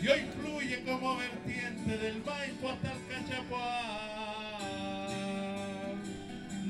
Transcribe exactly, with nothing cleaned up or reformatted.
y hoy fluye como vertiente del Maipo hasta el